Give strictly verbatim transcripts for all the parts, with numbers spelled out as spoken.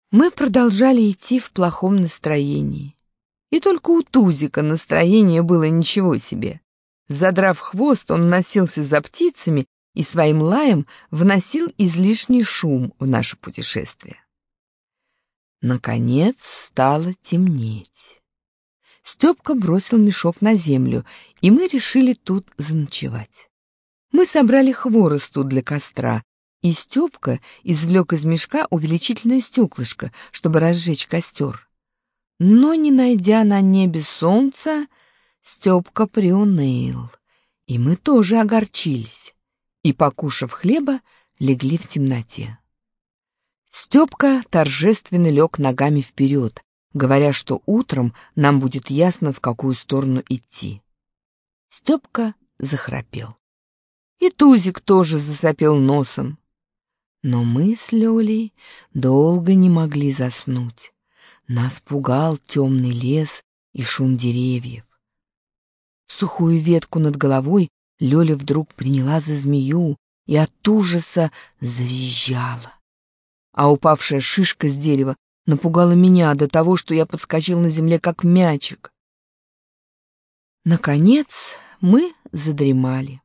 Мы продолжали идти в плохом настроении. И только у Тузика настроение было ничего себе. Задрав хвост, он носился за птицами и своим лаем вносил излишний шум в наше путешествие. Наконец стало темнеть. Степка бросил мешок на землю, и мы решили тут заночевать. Мы собрали хворосту для костра, и Степка извлек из мешка увеличительное стеклышко, чтобы разжечь костер. Но, не найдя на небе солнца, Степка приуныл, и мы тоже огорчились, и, покушав хлеба, легли в темноте. Степка торжественно лег ногами вперед, говоря, что утром нам будет ясно, в какую сторону идти. Степка захрапел. И Тузик тоже засопел носом. Но мы с Лёлей долго не могли заснуть. Нас пугал темный лес и шум деревьев. Сухую ветку над головой Лёля вдруг приняла за змею и от ужаса завизжала. А упавшая шишка с дерева напугала меня до того, что я подскочил на земле, как мячик. Наконец мы задремали.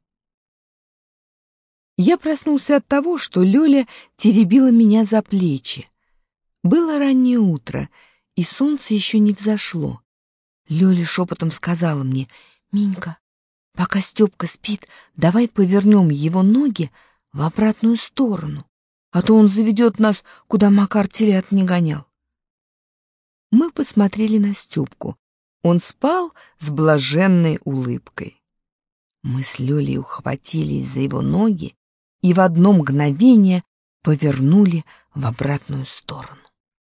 Я проснулся от того, что Лёля теребила меня за плечи. Было раннее утро, и солнце еще не взошло. Лёля шепотом сказала мне: «Минька, пока Степка спит, давай повернем его ноги в обратную сторону, а то он заведет нас, куда Макар телят не гонял». Мы посмотрели на Степку. Он спал с блаженной улыбкой. Мы с Лёлей ухватились за его ноги и в одно мгновение повернули в обратную сторону.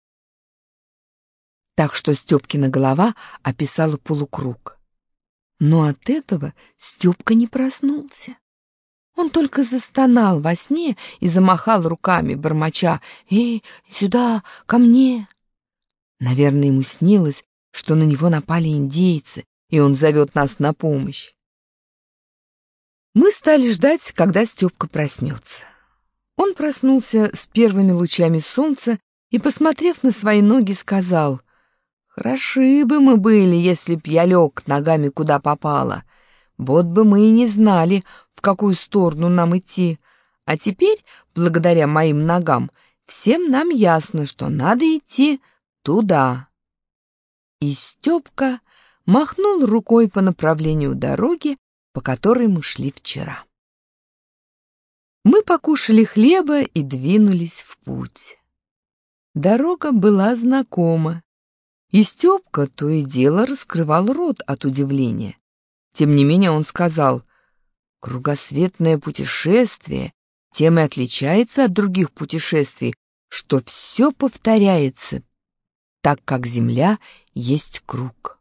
Так что Степкина голова описала полукруг. Но от этого Степка не проснулся. Он только застонал во сне и замахал руками, бормоча: «Эй, сюда, ко мне!» Наверное, ему снилось, что на него напали индейцы, и он зовет нас на помощь. Мы стали ждать, когда Степка проснется. Он проснулся с первыми лучами солнца и, посмотрев на свои ноги, сказал: «Хороши бы мы были, если б я лег ногами куда попало. Вот бы мы и не знали, в какую сторону нам идти. А теперь, благодаря моим ногам, всем нам ясно, что надо идти туда». И Степка махнул рукой по направлению дороги, по которой мы шли вчера. Мы покушали хлеба и двинулись в путь. Дорога была знакома, и Степка то и дело раскрывал рот от удивления. Тем не менее он сказал: «Кругосветное путешествие тем и отличается от других путешествий, что все повторяется, так как Земля есть круг».